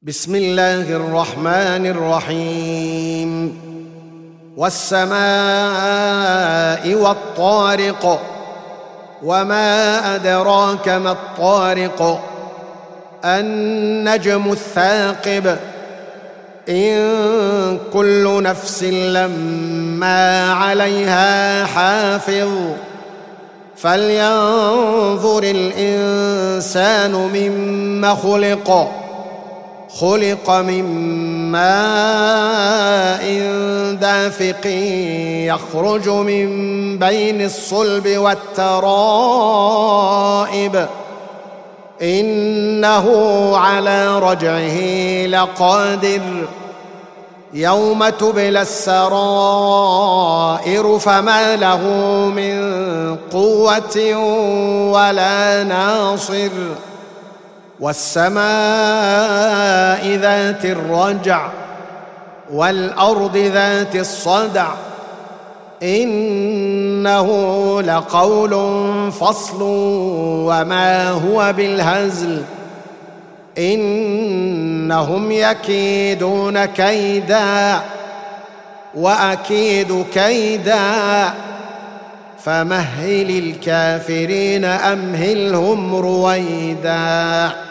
بسم الله الرحمن الرحيم. والسماء والطارق، وما أدراك ما الطارق، النجم الثاقب، إن كل نفس لما عليها حافظ، فلينظر الإنسان مما خلق من ماء دافق يخرج من بين الصلب والترائب، إنه على رجعه لقادر، يوم تبلى السرائر فما له من قوة ولا ناصر. والسماء ذات الرجع، والأرض ذات الصدع، إنه لقول فصل وما هو بالهزل، إنهم يكيدون كيدا وأكيد كيدا، فمهل الكافرين أمهلهم رويدا.